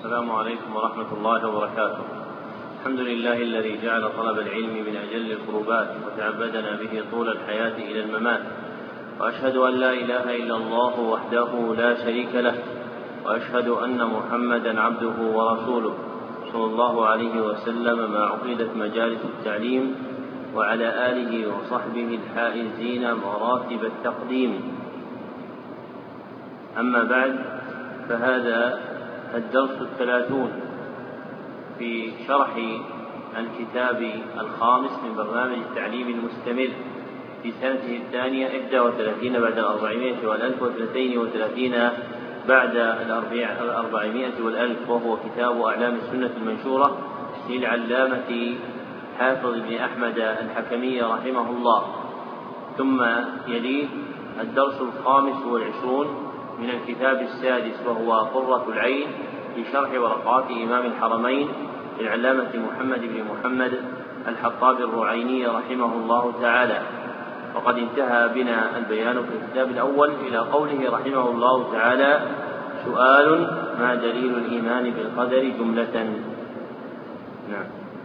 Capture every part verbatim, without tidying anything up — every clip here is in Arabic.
السلام عليكم ورحمة الله وبركاته. الحمد لله الذي جعل طلب العلم من أجل القربات وتعبدنا به طول الحياة إلى الممات، وأشهد أن لا إله إلا الله وحده لا شريك له، وأشهد أن محمدا عبده ورسوله صلى الله عليه وسلم ما عقدت مجالس التعليم، وعلى آله وصحبه الحائزين مراتب التقديم. أما بعد، فهذا الدرس الثلاثون في شرح الكتاب الخامس من برنامج التعليم المستمر في سنته الثانية إحدى وثلاثين بعد الأربعمائة والألف واثنتين وثلاثين بعد الأربعمائة والألف، وهو كتاب أعلام السنة المنشورة للعلامة حافظ بن أحمد الحكمي رحمه الله. ثم يليه الدرس الخامس والعشرون من الكتاب السادس، وهو قرة العين في شرح ورقات إمام الحرمين للعلامة محمد بن محمد الحطاب الرعيني رحمه الله تعالى. وقد انتهى بنا البيان في الكتاب الأول إلى قوله رحمه الله تعالى: سؤال: ما دليل الإيمان بالقدر جملة؟ نعم.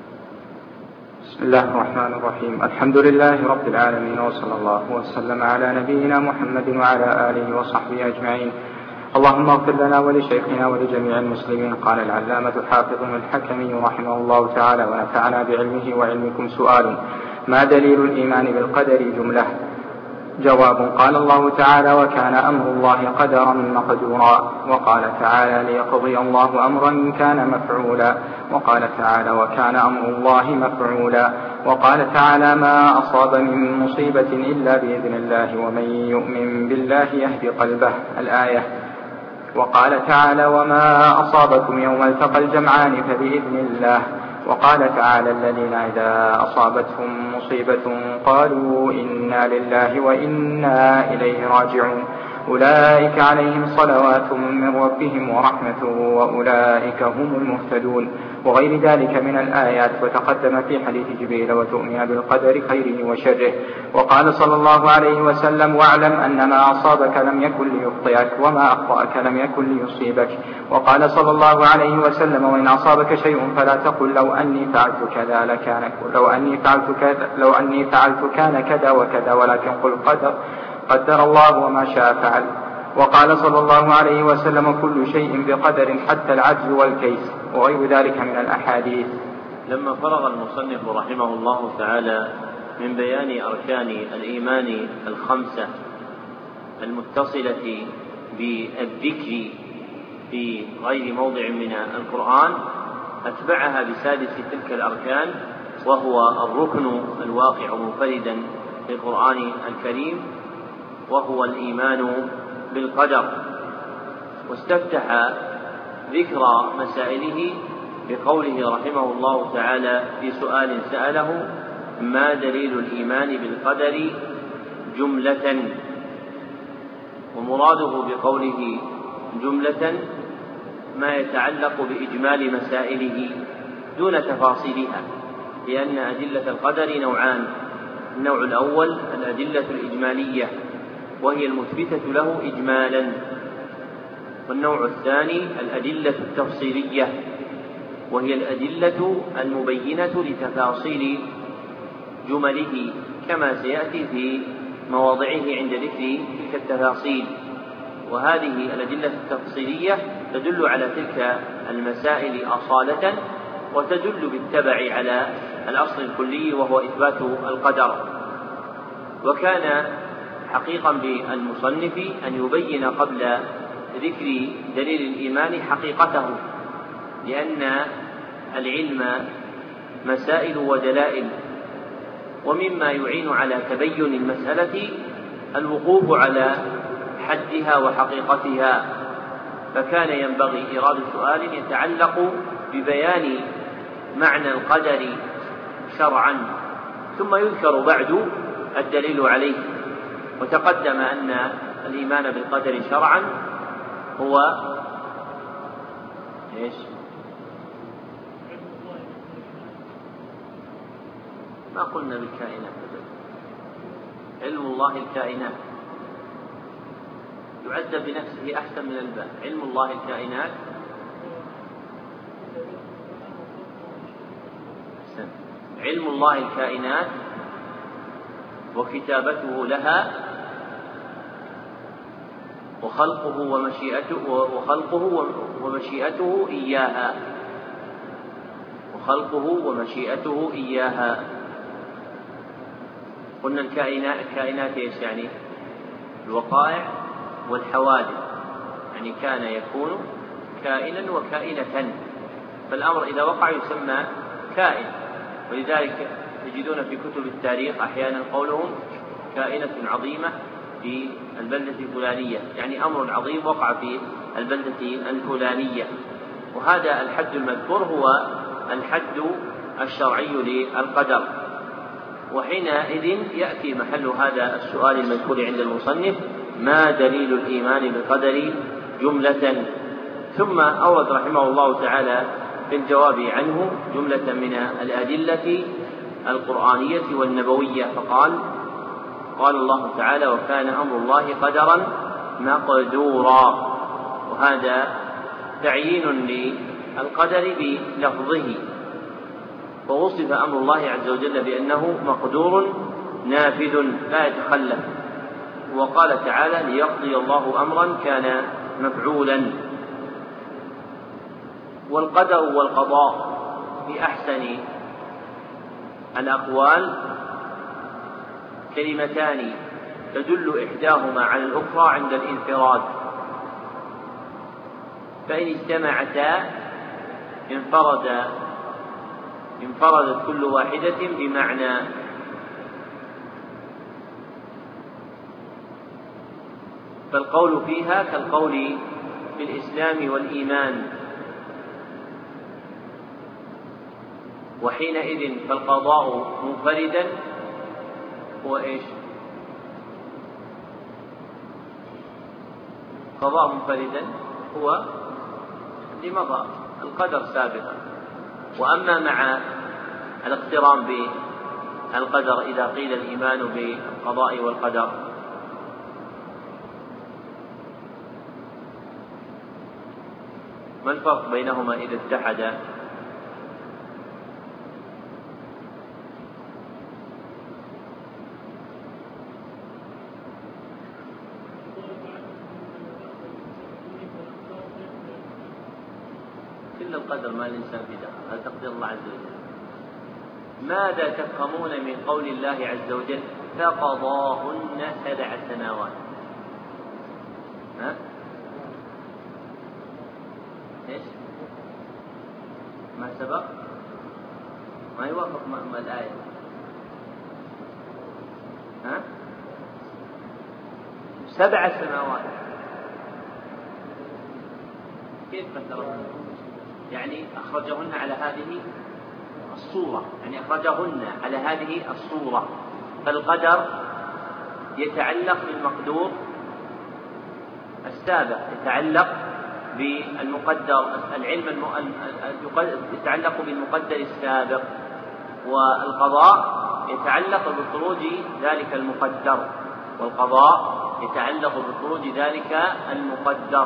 بسم الله الرحمن الرحيم. الحمد لله رب العالمين، وصلى الله وسلم على نبينا محمد وعلى آله وصحبه أجمعين. اللهم اغفر لنا ولشيخنا ولجميع المسلمين. قال العلامة حافظ الحكمي رحمه الله تعالى ونفعنا بعلمه وعلمكم: سؤال: ما دليل الإيمان بالقدر جملة؟ جواب: قال الله تعالى: وكان أمر الله قدرا مقدورا. وقال تعالى: ليقضي الله أمرا كان مفعولا. وقال تعالى: وكان أمر الله مفعولا. وقال تعالى: ما أصاب من مصيبة إلا بإذن الله، ومن يؤمن بالله يهدي قلبه. الآية. وقال تعالى: وما أصابكم يوم التقى الجمعان فبإذن الله. وقال تعالى: الذين إذا أصابتهم مصيبة قالوا إنا لله وإنا إليه راجعون، أولئك عليهم صلوات من ربهم ورحمة وأولئك هم المهتدون، وغير ذلك من الآيات. وتقدم في حديث جبريل: وتؤمن بالقدر خيره وشره. وقال صلى الله عليه وسلم: واعلم أن ما أصابك لم يكن ليخطئك، وما أخطأك لم يكن ليصيبك. وقال صلى الله عليه وسلم: وإن أصابك شيء فلا تقل لو أني فعلت كذا لكان لو أني فعلت كذا لو أني فعلت كان كذا وكذا، ولكن قل قدر قدر الله وما شاء فعل. وقال صلى الله عليه وسلم: كل شيء بقدر حتى العجز والكيس، وغير ذلك من الأحاديث. لما فرغ المصنف رحمه الله تعالى من بيان أركان الإيمان الخمسة المتصلة بالذكر في غير موضع من القرآن، أتبعها بسادس تلك الأركان، وهو الركن الواقع منفردا في القرآن الكريم، وهو الإيمان بالقدر. واستفتح ذكر مسائله بقوله رحمه الله تعالى في سؤال سأله: ما دليل الإيمان بالقدر جملة؟ ومراده بقوله جملة ما يتعلق بإجمال مسائله دون تفاصيلها، لأن أدلة القدر نوعان: النوع الأول الأدلة الإجمالية وهي المثبتة له إجمالا، والنوع الثاني الأدلة التفصيلية وهي الأدلة المبينة لتفاصيل جمله، كما سيأتي في مواضعه عند ذكر تلك التفاصيل. وهذه الأدلة التفصيلية تدل على تلك المسائل أصالة، وتدل بالتبع على الأصل الكلي وهو إثبات القدر. وكان حقيقا بالمصنف أن يبين قبل ذكر دليل الإيمان حقيقته، لأن العلم مسائل ودلائل، ومما يعين على تبين المسألة الوقوف على حدها وحقيقتها. فكان ينبغي إيراد سؤال يتعلق ببيان معنى القدر شرعا، ثم يذكر بعد الدليل عليه. وتقدم أن الإيمان بالقدر شرعا هو إيش؟ ما قلنا بالكائنات، علم الله الكائنات يعد بنفسه أحسن من الباء. علم الله الكائنات علم الله الكائنات وكتابته لها وخلقه ومشيئته وخلقه ومشيئته إياها وخلقه ومشيئته إياها. قلنا الكائنات الكائنات ايش يعني؟ الوقائع والحوادث، يعني كان يكون كائنا وكائنة، فالأمر إذا وقع يسمى كائن. ولذلك تجدون في كتب التاريخ أحيانا قولهم كائنة عظيمة في البلدة الفلانية، يعني أمر عظيم وقع في البلدة الفلانية. وهذا الحد المذكور هو الحد الشرعي للقدر. وحينئذ يأتي محل هذا السؤال المذكور عند المصنف: ما دليل الإيمان بالقدر جملة؟ ثم أورد رحمه الله تعالى في الجواب عنه جملة من الأدلة القرآنية والنبوية، فقال: قال الله تعالى: وكان أمر الله قدرا مقدورا. وهذا تعيين للقدر بلفظه، ووصف أمر الله عز وجل بأنه مقدور نافذ لا يتخلف. وقال تعالى: ليقضي الله أمرا كان مفعولا. والقدر والقضاء في أحسن الأقوال كلمتان تدل إحداهما على الأخرى عند الانفراد، فإن اجتمعتا انفرد انفردت كل واحدة بمعنى. فالقول فيها كالقول في الإسلام والإيمان. وحينئذ فالقضاء منفردا هو إيش؟ قضاء منفردا هو لمضى القدر سابقا. وأما مع الاقتران بالقدر إذا قيل الإيمان بالقضاء والقدر، ما الفرق بينهما إذا اتحدا؟ كل القدر ما الإنسان في دخل، هذا تقدير الله عز وجل. ماذا تفهمون من قول الله عز وجل: فقضاهن سبع سنوات؟ ها؟ ايش؟ ما سبق؟ ما يوافق ما الآية. ها؟ سبع سنوات كيف فسرها؟ يعني أخرجهن على هذه الصورة، يعني أخرجهن على هذه الصورة. فالقدر يتعلق بالمقدور السابق، يتعلق بالمقدر، العلم يتعلق بالمقدر السابق، والقضاء يتعلق بخروج ذلك المقدر، والقضاء يتعلق بخروج ذلك المقدر.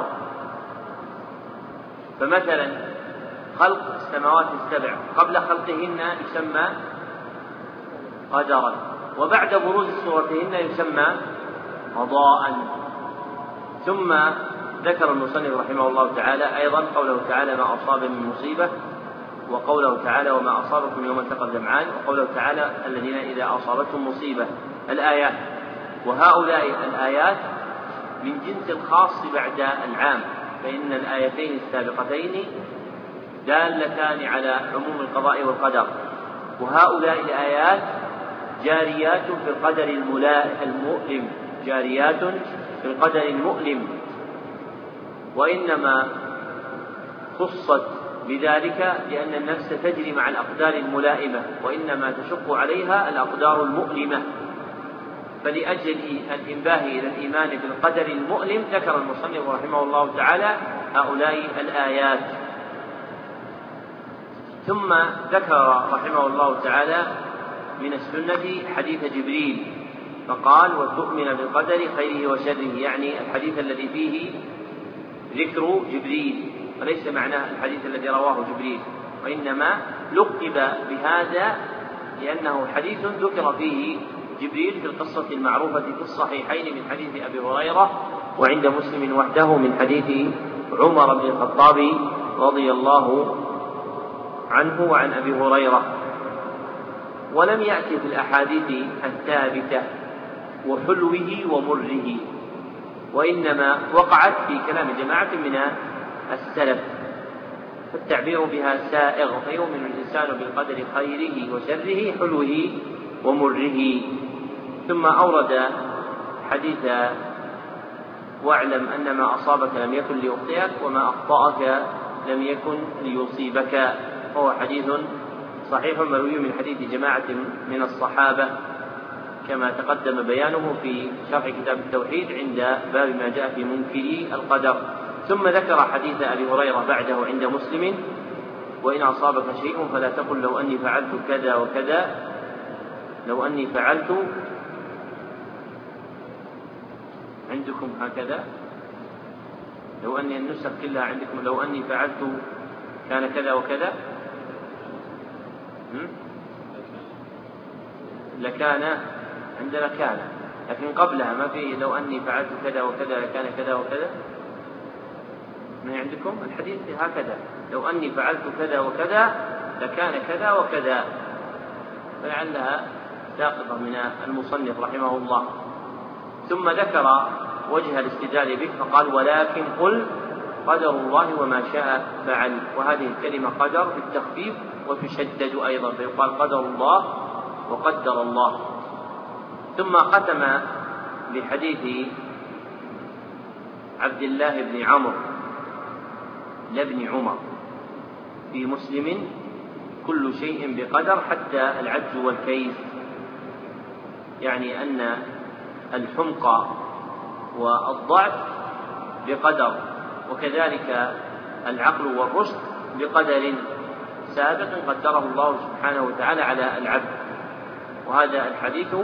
فمثلا خلق السماوات السبع قبل خلقهن يسمى قدرا، وبعد بروز صورتهن يسمى قضاء. ثم ذكر المصنف رحمه الله تعالى أيضا قوله تعالى: ما أصاب من مصيبة، وقوله تعالى: وما أصابكم يوم التقى الجمعان، وقوله تعالى: الذين إذا أصابتهم مصيبة. الآيات، وهؤلاء الآيات من جنس الخاص بعد العام، فإن الآيتين السابقتين دالتان على عموم القضاء والقدر، وهؤلاء الآيات جاريات في القدر المؤلم، جاريات في القدر المؤلم، وإنما خصت بذلك لأن النفس تجري مع الأقدار الملائمة، وإنما تشق عليها الأقدار المؤلمة. فلأجل الإنباه إلى الإيمان بالقدر المؤلم ذكر المصنف رحمه الله تعالى هؤلاء الآيات. ثم ذكر رحمه الله تعالى من السنة حديث جبريل فقال: وتؤمن بالقدر خيره وشره، يعني الحديث الذي فيه ذكر جبريل، وليس معناه الحديث الذي رواه جبريل، وإنما لقب بهذا لأنه حديث ذكر فيه جبريل في القصة المعروفة في الصحيحين من حديث أبي هريرة، وعند مسلم وحده من حديث عمر بن الخطاب رضي الله عنه وعن أبي هريرة. ولم يأتي في الأحاديث الثابتة وحلوه ومره، وإنما وقعت في كلام جماعة من السلف، فالتعبير بها سائغ، فيؤمن الإنسان بالقدر خيره وشره حلوه ومره. ثم أورد حديث واعلم أن ما أصابك لم يكن ليخطئك وما أخطأك لم يكن ليصيبك، وهو حديث صحيح مروي من حديث جماعة من الصحابة كما تقدم بيانه في شرح كتاب التوحيد عند باب ما جاء في منكري القدر. ثم ذكر حديث أبي هريرة بعده عند مسلم وإن أصابك شيء فلا تقل لو أني فعلت كذا وكذا، لو أني فعلت عندكم هكذا، لو أني النسخ كلها عندكم لو أني فعلت كان كذا وكذا لكان عندنا كان، لكن قبلها ما في لو أني فعلت كذا وكذا لكان كذا وكذا. ما عندكم الحديث هكذا لو أني فعلت كذا وكذا لكان كذا وكذا، فلعلها ساقطة من المصنف رحمه الله. ثم ذكر وجه الاستدلال به فقال ولكن قل قدر الله وما شاء فعل، وهذه الكلمة قدر بالتخفيف وتشدد أيضا، فيقال قدر الله وقدر الله. ثم ختم بحديث عبد الله بن عمرو لابن عمر في مسلم كل شيء بقدر حتى العجز والكيس، يعني أن الحمق والضعف بقدر، وكذلك العقل والرشد بقدر سابق قدره الله سبحانه وتعالى على العبد. وهذا الحديث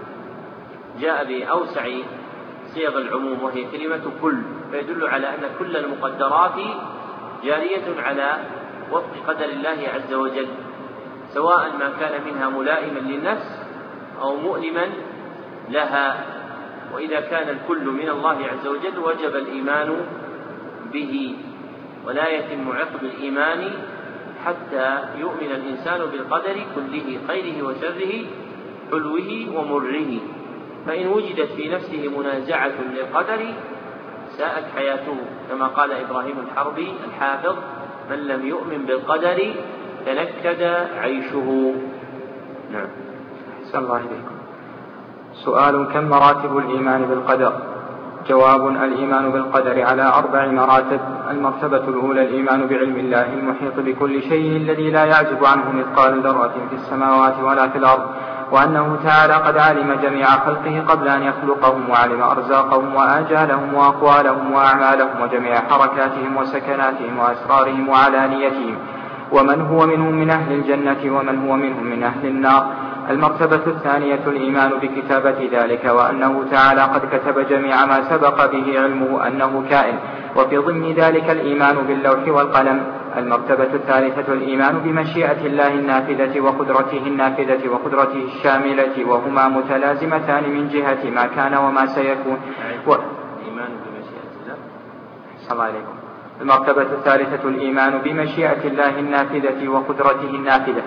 جاء بأوسع صيغ العموم وهي كلمة كل، فيدل على أن كل المقدرات جارية على وفق قدر الله عز وجل، سواء ما كان منها ملائما للنفس أو مؤلما لها. وإذا كان الكل من الله عز وجل وجب الإيمان به، ولا يتم عقد الإيمان حتى يؤمن الإنسان بالقدر كله خيره وشره حلوه ومره. فإن وجدت في نفسه منازعة للقدر ساءت حياته، كما قال إبراهيم الحربي الحافظ من لم يؤمن بالقدر تنكد عيشه. نعم. أحسن الله إليكم. سؤال: كم مراتب الإيمان بالقدر؟ جواب: الإيمان بالقدر على أربع مراتب. المرتبة الأولى الإيمان بعلم الله المحيط بكل شيء الذي لا يعزب عنه مثقال ذرة في السماوات ولا في الأرض، وأنه تعالى قد علم جميع خلقه قبل أن يخلقهم، وعلم أرزاقهم وآجالهم وأقوالهم وأعمالهم وجميع حركاتهم وسكناتهم وأسرارهم وعلانيتهم، ومن هو منهم من أهل الجنة ومن هو منهم من أهل النار. المرتبة الثانية الإيمان بكتابة ذلك، وأنه تعالى قد كتب جميع ما سبق به علمه أنه كائن، وفي ضمن ذلك الإيمان باللوح والقلم. المرتبة الثالثة الإيمان بمشيئة الله النافذة وقدرته النافذة وقدرته الشاملة، وهما متلازمتان من جهة ما كان وما سيكون. و... الإيمان بمشيئة الله. السلام عليكم. المرتبة الثالثة الإيمان بمشيئة الله النافذة وقدرته النافذة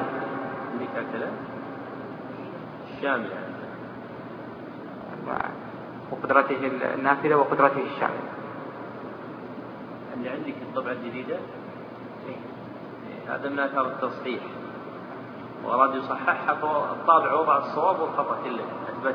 الشاملة وقدرته النافذة وقدرته الشاملة. اللي عندك الطبعة الجديدة هذا من آثار التصحيح، وأراد يصححها فالطابع وضع الصواب والخطأ كله أثبت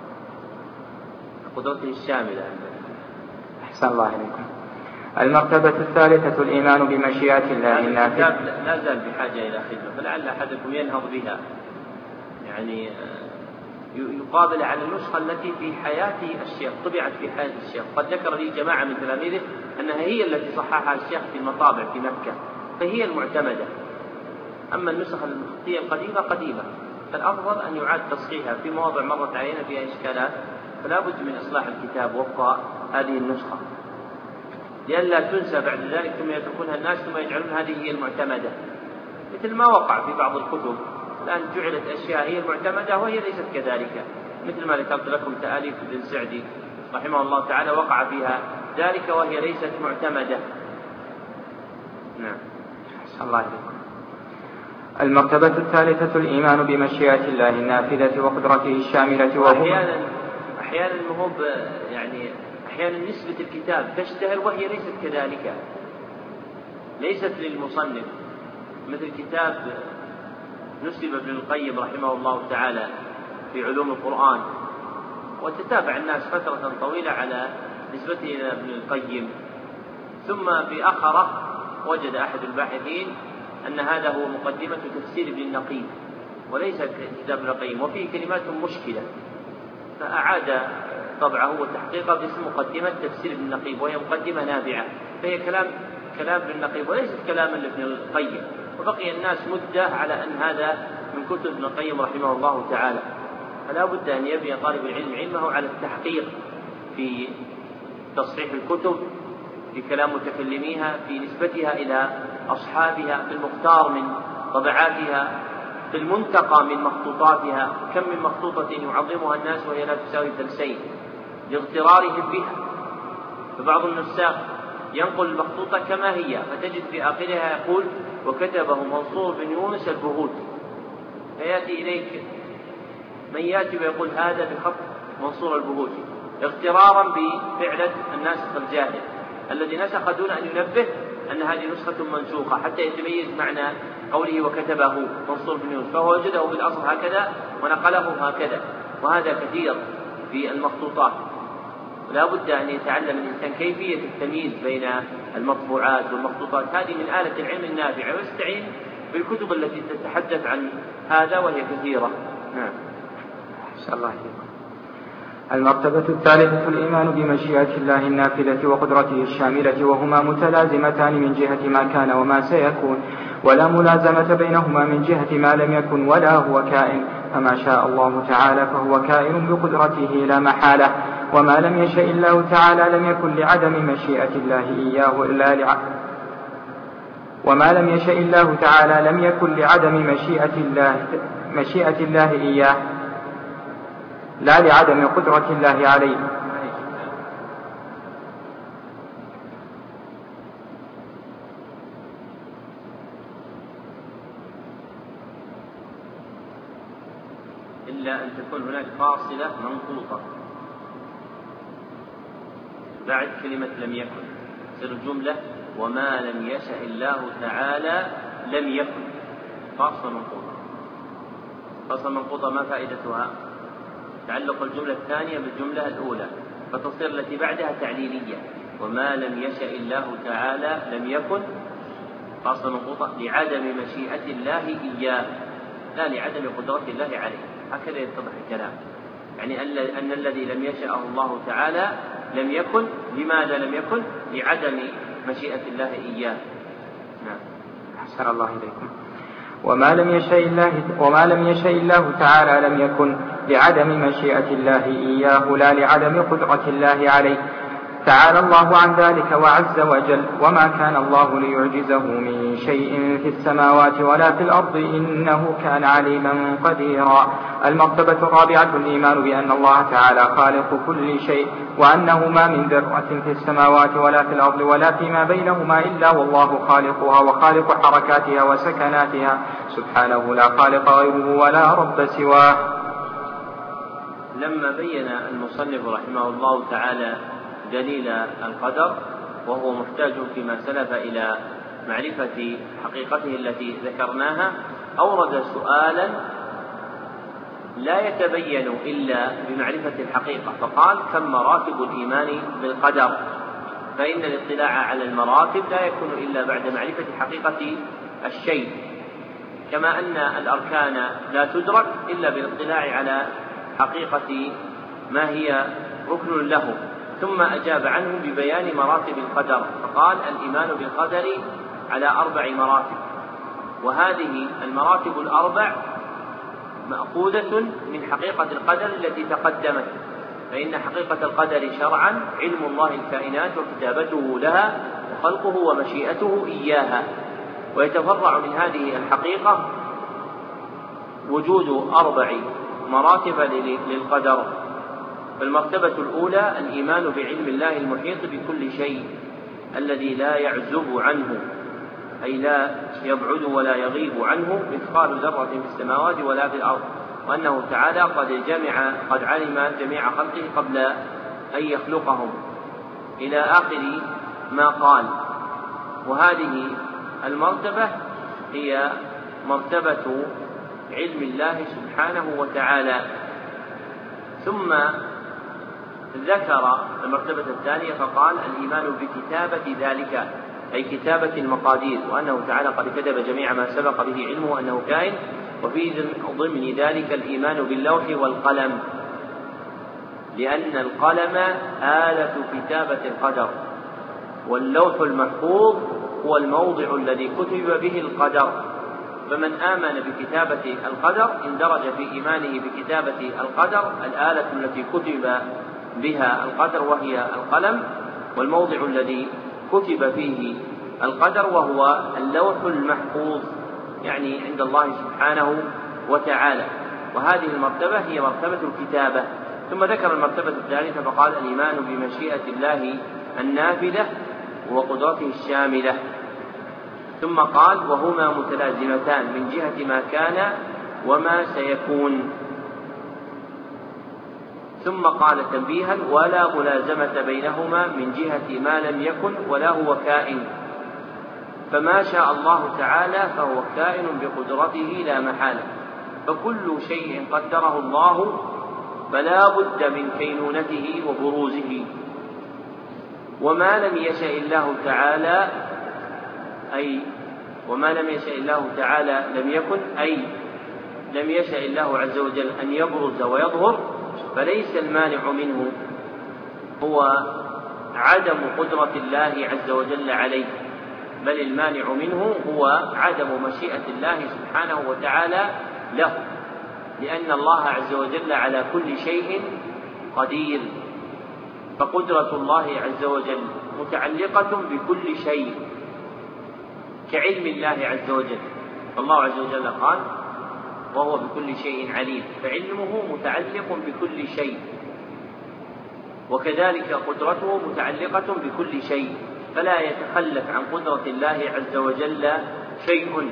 قدرته الشاملة. أحسن الله إليكم. المرتبة الثالثة الإيمان بمشيئة الله النافذة. لا زال بحاجة إلى خدمة، فلعل أحدكم ينهض بها، يعني يقابل على النسخة التي في حياة الشيخ، طبعت في حياة الشيخ. قد ذكر لي جماعة من تلاميذه أنها هي التي صححها الشيخ في المطابع في مكة، فهي المعتمدة. أما النسخ الخطية القديمة قديمة، فالأفضل أن يعاد تصحيحها في مواضع مرت علينا فيها إشكالات، فلا بد من إصلاح الكتاب وفق هذه النسخة. لئلا تنسى بعد ذلك ثم يتركونها الناس ثم يجعلون هذه هي المعتمدة، مثل ما وقع في بعض الكتب الآن جعلت أشياء هي المعتمدة وهي ليست كذلك، مثل ما ذكرت لكم تآليف ابن سعدي رحمه الله تعالى وقع فيها ذلك وهي ليست معتمدة. نعم. الله عليكم. المرتبة الثالثة الإيمان بمشيئة الله النافذة وقدرته الشاملة. وأحيانا أحيانا المهم يعني أحيانا نسبة الكتاب تشتهر وهي ليست كذلك، ليست للمصنف، مثل كتاب نسب ابن القيم رحمه الله تعالى في علوم القرآن، وتتابع الناس فترة طويلة على نسبته إلى ابن القيم، ثم في آخره وجد أحد الباحثين أن هذا هو مقدمة تفسير ابن النقيب وليس كتاب ابن القيم وفيه كلمات مشكلة، فأعاد طبعه وتحقيقه باسم مقدمة تفسير ابن النقيب، وهي مقدمة نابعة، فهي كلام كلام ابن النقيب وليست كلاما لابن القيم، وبقي الناس مدة على أن هذا من كتب ابن القيم رحمه الله تعالى. فلا بد أن يبني طالب العلم علمه على التحقيق في تصحيح الكتب، في كلام متكلميها، في نسبتها إلى أصحابها، في المختار من طبعاتها، في المنتقى من مخطوطاتها، كم من مخطوطة يعظمها الناس وهي لا تساوي ثلثين لاغترارهم بها، فبعض النساخ ينقل المخطوطة كما هي فتجد في آخرها يقول وكتبه منصور بن يونس البهوتي، فيأتي إليك من يأتي ويقول هذا بخط منصور البهوتي اغترارا بفعلة الناسخ الجاهل الذي نسخ دون أن ينبه أن هذه نسخة منسوخة حتى يتميز معنى قوله وكتبه منصور بن يونس، فهو وجده بالأصل هكذا ونقله هكذا، وهذا كثير في المخطوطات. ولا بد أن يتعلم الإنسان كيفية التمييز بين المطبوعات والمخطوطات، هذه من آلة العلم النافع، ويستعين بالكتب التي تتحدث عن هذا وهي كثيرة. نعم. أحسن الله عليكم. المرتبة الثالثة الإيمان بمشيئة الله النافذة وقدرته الشاملة، وهما متلازمتان من جهة ما كان وما سيكون، ولا ملازمة بينهما من جهة ما لم يكن ولا هو كائن، فما شاء الله تعالى فهو كائن بقدرته لا محالة، وما لم يشأ الله تعالى لم يكن لعدم مشيئة الله إياه إلا لع... وما لم يشأ الله تعالى لم يكن لعدم مشيئة الله مشيئة الله إياه لا لعدم قدرة الله عليه. إلا أن تكون هناك فاصلة منقوطة بعد كلمة لم يكن، تصير الجملة وما لم يشأ الله تعالى لم يكن، فاصلة منقوطة. فاصلة منقوطة ما فائدتها؟ تعلق الجملة الثانية بالجملة الأولى، فتصير التي بعدها تعليلية، وما لم يشأ الله تعالى لم يكن، فاصلة منقوطة لعدم مشيئة الله إياه لا لعدم قدرة الله عليه. هكذا يتضح الكلام، يعني أن الذي لم يشأه الله تعالى لم يكن. لماذا لم يكن؟ لعدم مشيئة الله إياه. نعم. أحسن الله إليكم. وما لم يشأ الله وما لم يشأ الله تعالى لم يكن لعدم مشيئة الله إياه لا لعدم قدرة الله عليه، تعالى الله عن ذلك وعز وجل. وما كان الله ليعجزه من شيء في السماوات ولا في الأرض إنه كان عليما قديرا. المرتبة الرابعة الإيمان بأن الله تعالى خالق كل شيء، وأنه ما من ذرة في السماوات ولا في الأرض ولا فيما بينهما إلا والله خالقها وخالق حركاتها وسكناتها سبحانه لا خالق غيره ولا رب سواه. لما بين المصنف رحمه الله تعالى دليل القدر وهو محتاج فيما سلف إلى معرفة حقيقته التي ذكرناها، أورد سؤالا لا يتبين إلا بمعرفة الحقيقة، فقال كم مراتب الإيمان بالقدر؟ فإن الاطلاع على المراتب لا يكون إلا بعد معرفة حقيقة الشيء، كما أن الأركان لا تدرك إلا بالاطلاع على حقيقة ما هي ركن له. ثم أجاب عنه ببيان مراتب القدر فقال الإيمان بالقدر على أربع مراتب، وهذه المراتب الأربع مأخوذة من حقيقة القدر التي تقدمت، فإن حقيقة القدر شرعا علم الله الكائنات وكتابته لها وخلقه ومشيئته إياها. ويتفرع من هذه الحقيقة وجود أربع مراتب للقدر. فالمرتبة الأولى الإيمان بعلم الله المحيط بكل شيء الذي لا يعزب عنه، أي لا يبعد ولا يغيب عنه مثقال ذرة في السماوات ولا في الأرض، وأنه تعالى قد جمع قد علم جميع خلقه قبل أن يخلقهم إلى آخر ما قال. وهذه المرتبة هي مرتبة علم الله سبحانه وتعالى. ثم ذكر المرتبة الثانية فقال الإيمان بكتابة ذلك، أي كتابة المقادير، وأنه تعالى قد كتب جميع ما سبق به علمه أنه كائن، وفي ضمن ذلك الإيمان باللوح والقلم، لأن القلم آلة كتابة القدر، واللوح المحفوظ هو الموضع الذي كتب به القدر. فمن آمن بكتابة القدر اندرج في إيمانه بكتابة القدر الآلة التي كتب بها القدر وهي القلم، والموضع الذي كتب فيه القدر وهو اللوح المحفوظ، يعني عند الله سبحانه وتعالى. وهذه المرتبة هي مرتبة الكتابة. ثم ذكر المرتبة الثالثة فقال الإيمان بمشيئة الله النافذة وقدرته الشاملة. ثم قال وهما متلازمتان من جهة ما كان وما سيكون. ثم قال تنبيها ولا ملازمة بينهما من جهة ما لم يكن ولا هو كائن، فما شاء الله تعالى فهو كائن بقدرته لا محالة، فكل شيء قدره الله فلا بد من كينونته وبروزه. وما لم يشاء الله تعالى أي وما لم يشاء الله تعالى لم يكن، أي لم يشاء الله عز وجل أن يبرز ويظهر، فليس المانع منه هو عدم قدرة الله عز وجل عليه، بل المانع منه هو عدم مشيئة الله سبحانه وتعالى له، لأن الله عز وجل على كل شيء قدير. فقدرة الله عز وجل متعلقة بكل شيء كعلم الله عز وجل، فالله عز وجل قال وهو بكل شيء عليم، فعلمه متعلق بكل شيء، وكذلك قدرته متعلقة بكل شيء، فلا يتخلف عن قدرة الله عز وجل شيء.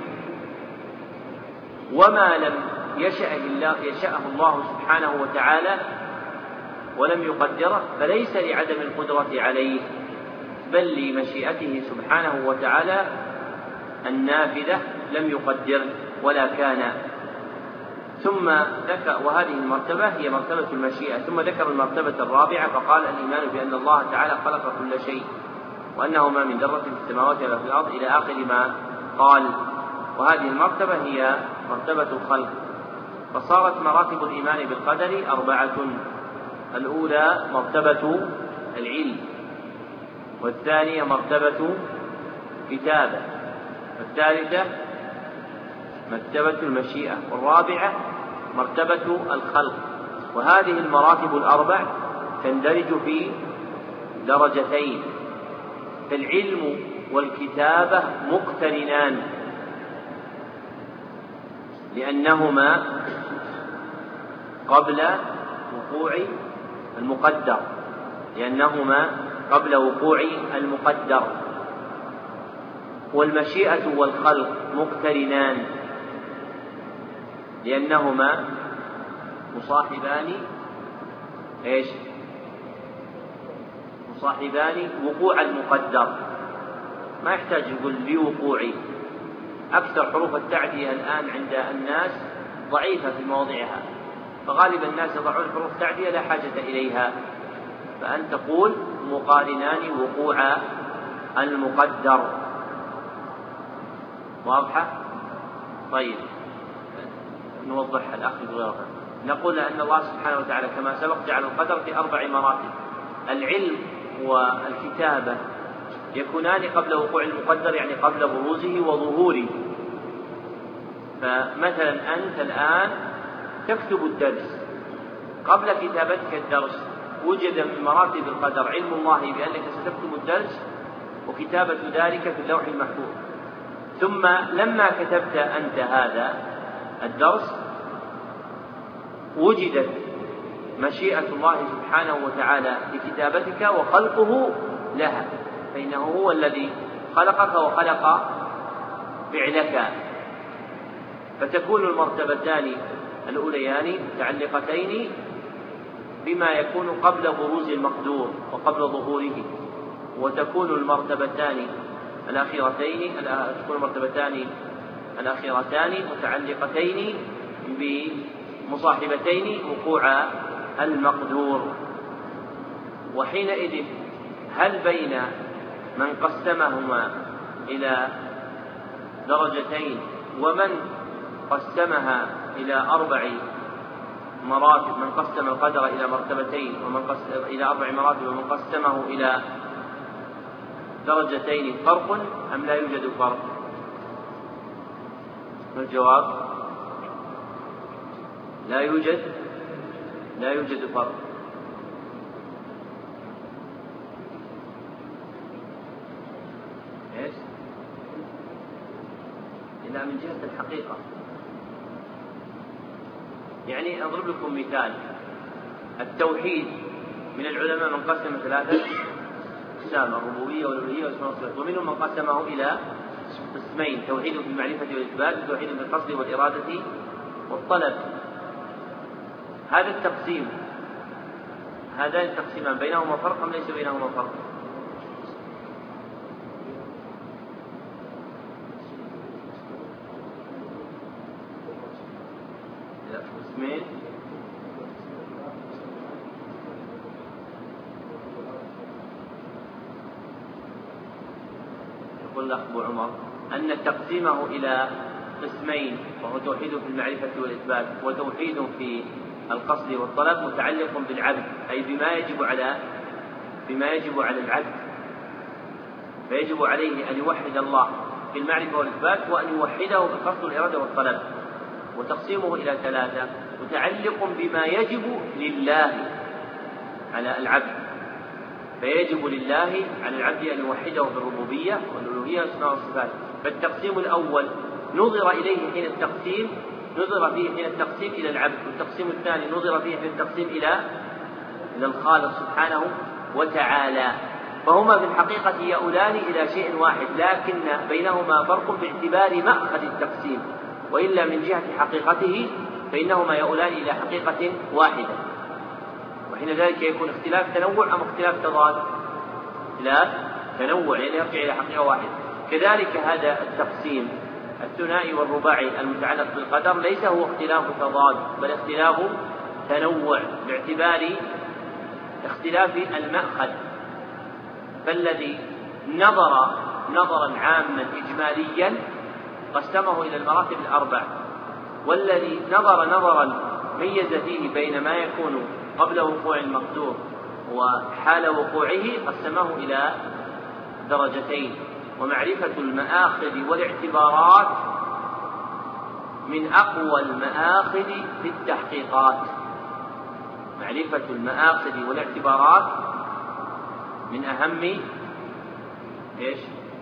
وما لم يشأه الله, يشأه الله سبحانه وتعالى ولم يقدره فليس لعدم القدرة عليه، بل لمشيئته سبحانه وتعالى النافذة لم يقدر ولا كان. ثم ذكر وهذه المرتبة هي مرتبة المشيئة. ثم ذكر المرتبة الرابعة فقال الإيمان بأن الله تعالى خلق كل شيء، وأنه ما من ذرة في السماوات ولا في الأرض إلى آخر ما قال. وهذه المرتبة هي مرتبة الخلق. فصارت مراتب الإيمان بالقدر أربعة: الأولى مرتبة العلم، والثانية مرتبة كتابة، والثالثة مرتبة المشيئة، والرابعة مرتبة الخلق. وهذه المراتب الأربع تندرج في درجتين، فالعلم والكتابة مقترنان لأنهما قبل وقوع المقدر لأنهما قبل وقوع المقدر والمشيئة والخلق مقترنان لأنهما مصاحبان ايش؟ مصاحبان وقوع المقدر. ما يحتاج يقول لوقوعي. أكثر حروف التعدية الآن عند الناس ضعيفة في مواضعها، فغالب الناس يضعون حروف تعدية لا حاجة إليها، فأن تقول مقارنان وقوع المقدر. واضحة؟ طيب نوضحها الأخ بغيرها. نقول أن الله سبحانه وتعالى كما سبق جعل القدر في أربع مراتب: العلم والكتابة يكونان قبل وقوع المقدر، يعني قبل بروزه وظهوره. فمثلا أنت الآن تكتب الدرس، قبل كتابتك الدرس وجد من مراتب القدر علم الله بأنك ستكتب الدرس وكتابة ذلك في اللوح المحفوظ، ثم لما كتبت أنت هذا الدرس وجدت مشيئة الله سبحانه وتعالى لكتابتك وخلقه لها، فإنه هو الذي خلقك وخلق فعلك، فتكون المرتبتان الأوليان متعلقتين بما يكون قبل بروز المقدور وقبل ظهوره، وتكون المرتبتان الأخيرتين تكون المرتبتان الأخيرتان متعلقتين بمصاحبتين وقوع المقدور. وحينئذ هل بين من قسمهما إلى درجتين ومن قسمها إلى أربع مراتب، من قسم القدر إلى مرتبتين ومن قسم إلى أربع مراتب ومن قسمه إلى درجتين فرق أم لا يوجد فرق؟ الجواب لا يوجد لا يوجد فرق. إيش؟ إلا من جهة الحقيقة. يعني أضرب لكم مثال، التوحيد من العلماء من قسم ثلاثة أقسام: الربوبية والألوهية والأسماء والصفات، ومنهم من قسمه إلى قسمين: توحيد في المعرفة والإثبات، وتوحيد في القصد والإرادة والطلب. هذا التقسيم هذان التقسيمان بينهما فرق أم ليس بينهما فرق؟ قسمين يقول الأخ أبو عمر أن تقسيمه إلى قسمين وهو توحيد في المعرفة والإثبات وتوحيد في القصد والطلب متعلق بالعبد، أي بما يجب على بما يجب على العبد، فيجب عليه أن يوحد الله في المعرفة والإثبات وأن يوحده في القصد والإرادة والطلب. وتقسيمه إلى ثلاثة متعلق بما يجب لله على العبد، فيجب لله على العبد أن يوحده في الربوبية والألوهية والأسماء والصفات. فالتقسيم الأول نظر إليه حين التقسيم نظر فيه حين التقسيم إلى العبد، والتقسيم الثاني نظر فيه حين التقسيم إلى إلى الخالق سبحانه وتعالى، فهما في الحقيقة يؤولان إلى شيء واحد، لكن بينهما فرق باعتبار مأخذ التقسيم، وإلا من جهة حقيقته فإنهما يؤولان إلى حقيقة واحدة. وحين ذلك يكون اختلاف تنوع أم اختلاف تضاد؟ اختلاف تنوع، يعني يرجع إلى حقيقة واحدة. كذلك هذا التقسيم الثنائي والرباعي المتعلق بالقدر ليس هو اختلاف تضاد بل اختلاف تنوع باعتبار اختلاف المأخذ، فالذي نظر نظرا عاما إجماليا قسمه إلى المراتب الأربع، والذي نظر نظرا ميز فيه بين ما يكون قبل وقوع المقدور وحال وقوعه قسمه إلى درجتين. ومعرفة المآخذ والاعتبارات من أقوى المآخذ في التحقيقات، معرفة المآخذ والاعتبارات من أهم إيش؟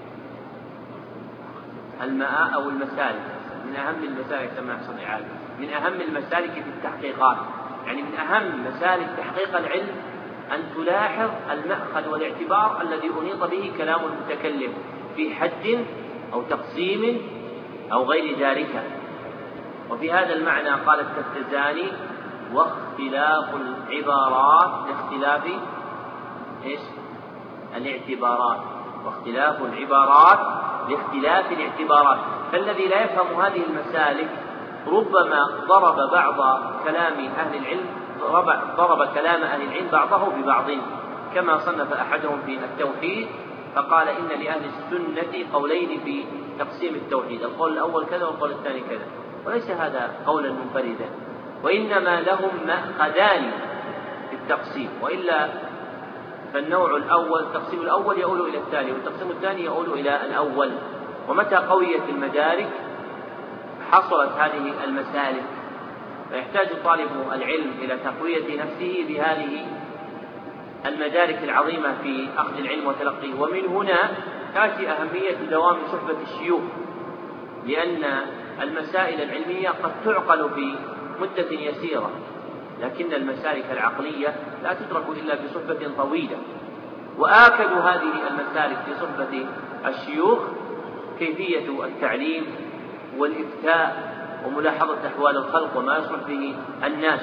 الماء أو المسالك، من أهم المسالك كما يحصل إعادة، من أهم المسالك في التحقيقات، يعني من أهم مسالك تحقيق العلم أن تلاحظ المأخذ والاعتبار الذي أنيط به كلام المتكلم في حد أو تقسيم أو غير ذلك. وفي هذا المعنى قال التفتزاني: واختلاف العبارات لاختلاف إيش؟ الاعتبارات، واختلاف العبارات لاختلاف الاعتبارات. فالذي لا يفهم هذه المسالك ربما ضرب بعض كلام أهل العلم ضرب كلام أهل العلم بعضه ببعض، كما صنف أحدهم في التوحيد فقال: إن لأهل السنة قولين في تقسيم التوحيد، القول الأول كذا والقول الثاني كذا، وليس هذا قولا منفردا، وإنما لهم مأخذان في التقسيم، وإلا فالنوع الأول التقسيم الأول يؤول إلى الثاني، والتقسيم الثاني يؤول إلى الأول. ومتى قويت المدارك حصلت هذه المسالك، فيحتاج طالب العلم إلى تقوية نفسه بهذه المدارك العظيمة في أخذ العلم وتلقيه. ومن هنا تأتي أهمية دوام صحبة الشيوخ، لأن المسائل العلمية قد تعقل في مدة يسيرة، لكن المسالك العقلية لا تدرك إلا بصحبة طويلة. وآكد هذه المسالك في صحبة الشيوخ كيفية التعليم والإفتاء وملاحظة أحوال الخلق وما يصلح به الناس.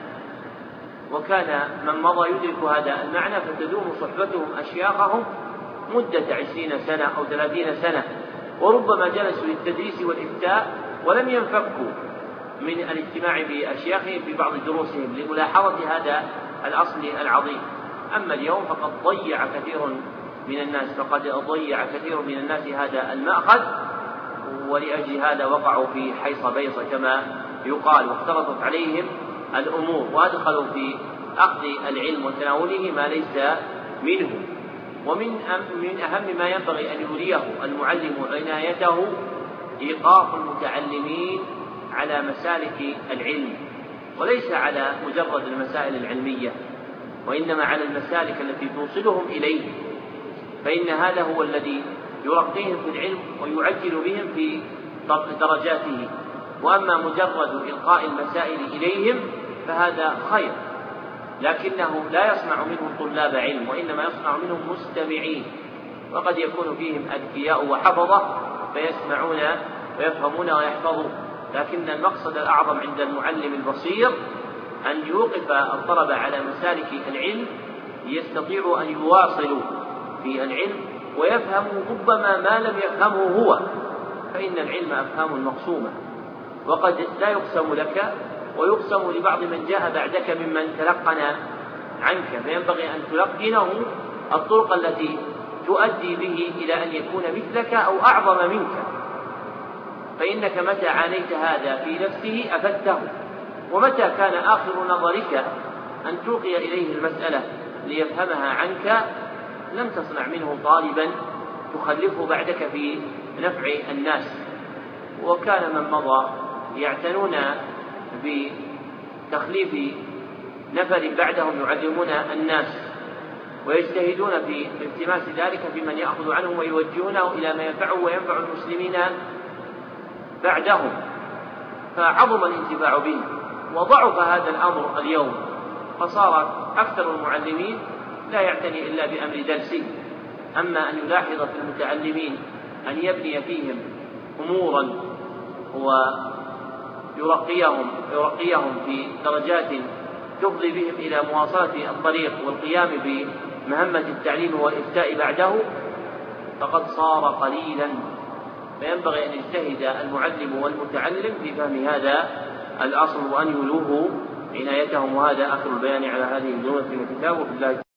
وكان من مضى يدرك هذا المعنى، فتدوم صحبتهم أشياخهم مدة عشرين سنة أو ثلاثين سنة، وربما جلسوا للتدريس والإفتاء ولم ينفكوا من الاجتماع بأشياخهم في بعض دروسهم لملاحظة هذا الأصل العظيم. أما اليوم فقد ضيع كثير من الناس فقد ضيع كثير من الناس هذا المأخذ، ولأجل هذا وقعوا في حيص بيص كما يقال، واختلطت عليهم الأمور وأدخلوا في أخذ العلم وتناوله ما ليس منه. ومن من أهم ما ينبغي أن يوليه المعلم عنايته إيقاف المتعلمين على مسالك العلم، وليس على مجرد المسائل العلمية، وإنما على المسالك التي توصلهم إليه، فإن هذا هو الذي يرقيهم في العلم ويعجل بهم في درجاته. وأما مجرد إلقاء المسائل إليهم فهذا خير، لكنه لا يصنع منهم طلاب علم، وإنما يصنع منهم مستمعين، وقد يكون فيهم أذكياء وحفظة فيسمعون ويفهمون ويحفظون. لكن المقصد الأعظم عند المعلم البصير أن يوقف الطلبة على مسالك العلم ليستطيعوا أن يواصلوا في العلم ويفهموا ربما ما لم يفهمه هو، فإن العلم أفهام مقسومة، وقد لا يقسم لك ويقسم لبعض من جاء بعدك ممن تلقن عنك، فينبغي أن تلقنه الطرق التي تؤدي به إلى أن يكون مثلك أو أعظم منك، فإنك متى عانيت هذا في نفسه أفدته. ومتى كان آخر نظرك أن تلقي إليه المسألة ليفهمها عنك لم تصنع منه طالبا تخلفه بعدك في نفع الناس. وكان من مضى يعتنون بتخليف نفر بعدهم يعلمون الناس، ويجتهدون في التماس ذلك في من يأخذ عنهم ويوجهونه إلى ما ينفعه وينفع المسلمين بعدهم، فعظم الانتفاع به. وضعف هذا الأمر اليوم، فصار أكثر المعلمين لا يعتني إلا بأمر درسي، أما أن يلاحظ في المتعلمين أن يبني فيهم أمورا ويرقيهم يرقيهم في درجات تفضي بهم إلى مواصلة الطريق والقيام بمهمة التعليم والإفتاء بعده، فقد صار قليلا. فينبغي أن يجتهد المعلم والمتعلم في فهم هذا الأصل وأن يولوه عنايتهم. وهذا آخر البيان على هذه الجملة من الكتاب. وفي الله